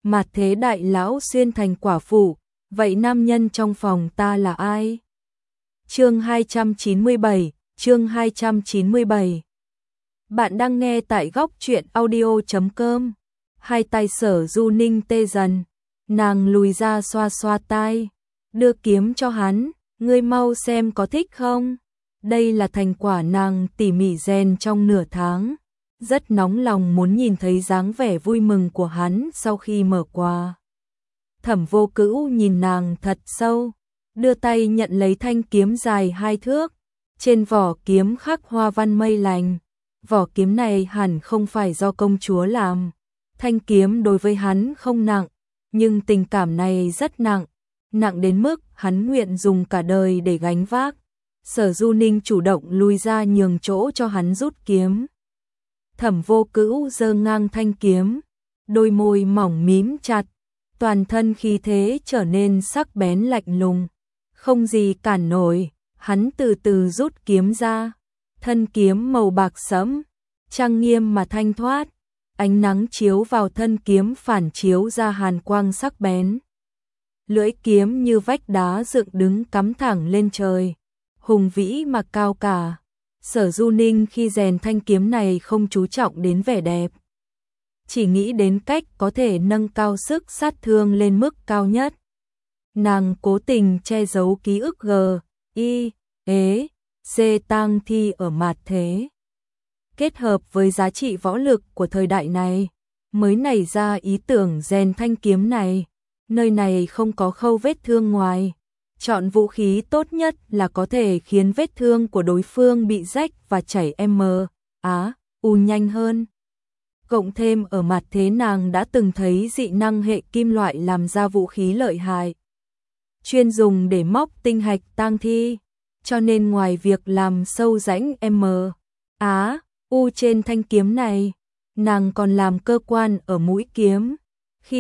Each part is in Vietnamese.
Mạt thế đại lão xuyên thành quả phụ, vậy nam nhân trong phòng ta là ai? Chương 297, chương 297. Bạn đang nghe tại góc truyện audio.com. Hai tay Sở Du Ninh tê dần, nàng lùi ra xoa xoa tai, đưa kiếm cho hắn, ngươi mau xem có thích không? Đây là thành quả nàng tỉ mỉ rèn trong nửa tháng, rất nóng lòng muốn nhìn thấy dáng vẻ vui mừng của hắn sau khi mở quà. Thẩm Vô Cữu nhìn nàng thật sâu, đưa tay nhận lấy thanh kiếm dài 2 thước, trên vỏ kiếm khắc hoa văn mây lành. Vỏ kiếm này hẳn không phải do công chúa làm. Thanh kiếm đối với hắn không nặng, nhưng tình cảm này rất nặng, nặng đến mức hắn nguyện dùng cả đời để gánh vác. Sở Du Ninh chủ động lùi ra nhường chỗ cho hắn rút kiếm. Thẩm Vô Cữu giơ ngang thanh kiếm, đôi môi mỏng mím chặt, toàn thân khí thế trở nên sắc bén lạnh lùng, không gì cản nổi. Hắn từ từ rút kiếm ra, thân kiếm màu bạc sẫm, trang nghiêm mà thanh thoát, ánh nắng chiếu vào thân kiếm phản chiếu ra hàn quang sắc bén. Lưỡi kiếm như vách đá dựng đứng cắm thẳng lên trời, hùng vĩ mà cao cả. Sở Du Ninh khi rèn thanh kiếm này không chú trọng đến vẻ đẹp, chỉ nghĩ đến cách có thể nâng cao sức sát thương lên mức cao nhất. Nàng cố tình che giấu ký ức C tang thi ở mạt thế. Kết hợp với giá trị võ lực của thời đại này, mới nảy ra ý tưởng rèn thanh kiếm này. Nơi này không có khâu vết thương ngoài, chọn vũ khí tốt nhất là có thể khiến vết thương của đối phương bị rách và chảy nhanh hơn. Cộng thêm ở mạt thế nàng đã từng thấy dị năng hệ kim loại làm ra vũ khí lợi hại, chuyên dùng để móc tinh hạch tang thi. Cho nên ngoài việc làm sâu rãnh trên thanh kiếm này, nàng còn làm cơ quan ở mũi kiếm. Khi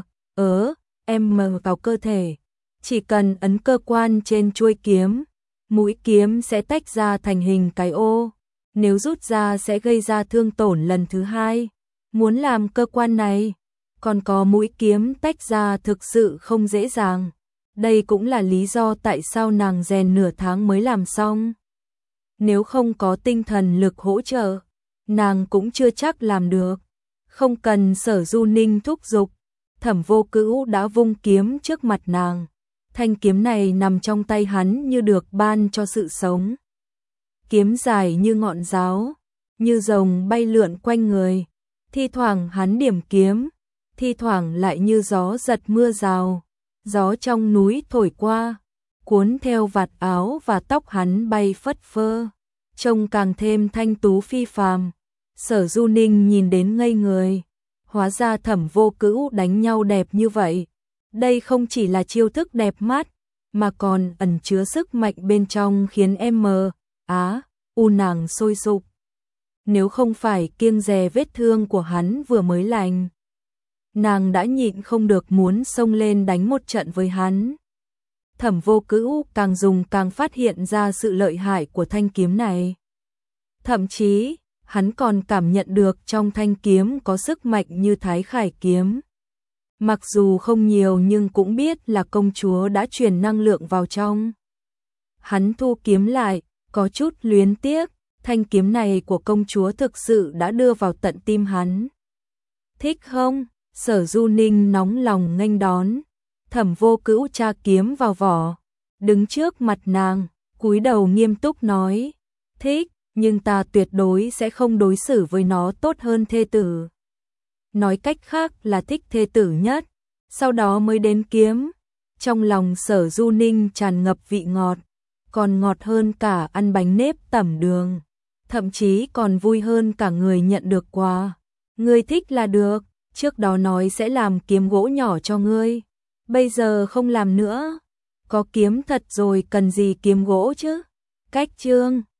vào cơ thể, chỉ cần ấn cơ quan trên chuôi kiếm, mũi kiếm sẽ tách ra thành hình cái ô. Nếu rút ra sẽ gây ra thương tổn lần thứ hai. Muốn làm cơ quan này, còn có mũi kiếm tách ra thực sự không dễ dàng. Đây cũng là lý do tại sao nàng rèn nửa tháng mới làm xong. Nếu không có tinh thần lực hỗ trợ, nàng cũng chưa chắc làm được. Không cần Sở Du Ninh thúc giục, Thẩm Vô Cữu đã vung kiếm trước mặt nàng. Thanh kiếm này nằm trong tay hắn như được ban cho sự sống. Kiếm dài như ngọn giáo, như rồng bay lượn quanh người. Thi thoảng hắn điểm kiếm, thi thoảng lại như gió giật mưa rào. Gió trong núi thổi qua, cuốn theo vạt áo và tóc hắn bay phất phơ, trông càng thêm thanh tú phi phàm. Sở Du Ninh nhìn đến ngây người, hóa ra Thẩm Vô Cữu đánh nhau đẹp như vậy. Đây không chỉ là chiêu thức đẹp mắt, mà còn ẩn chứa sức mạnh bên trong khiến nàng sôi sục. Nếu không phải kiêng dè vết thương của hắn vừa mới lành, nàng đã nhịn không được muốn xông lên đánh một trận với hắn. Thẩm Vô Cữu càng dùng càng phát hiện ra sự lợi hại của thanh kiếm này. Thậm chí, hắn còn cảm nhận được trong thanh kiếm có sức mạnh như Thái Khải kiếm. Mặc dù không nhiều nhưng cũng biết là công chúa đã truyền năng lượng vào trong. Hắn thu kiếm lại, có chút luyến tiếc, thanh kiếm này của công chúa thực sự đã đưa vào tận tim hắn. Thích không? Sở Du Ninh nóng lòng nghênh đón. Thẩm Vô Cữu tra kiếm vào vỏ, đứng trước mặt nàng, cúi đầu nghiêm túc nói, thích, nhưng ta tuyệt đối sẽ không đối xử với nó tốt hơn thê tử. Nói cách khác là thích thê tử nhất, sau đó mới đến kiếm. Trong lòng Sở Du Ninh tràn ngập vị ngọt, còn ngọt hơn cả ăn bánh nếp tẩm đường, thậm chí còn vui hơn cả người nhận được quà. Ngươi thích là được. Trước đó nói sẽ làm kiếm gỗ nhỏ cho ngươi, bây giờ không làm nữa. Có kiếm thật rồi cần gì kiếm gỗ chứ? Cách chương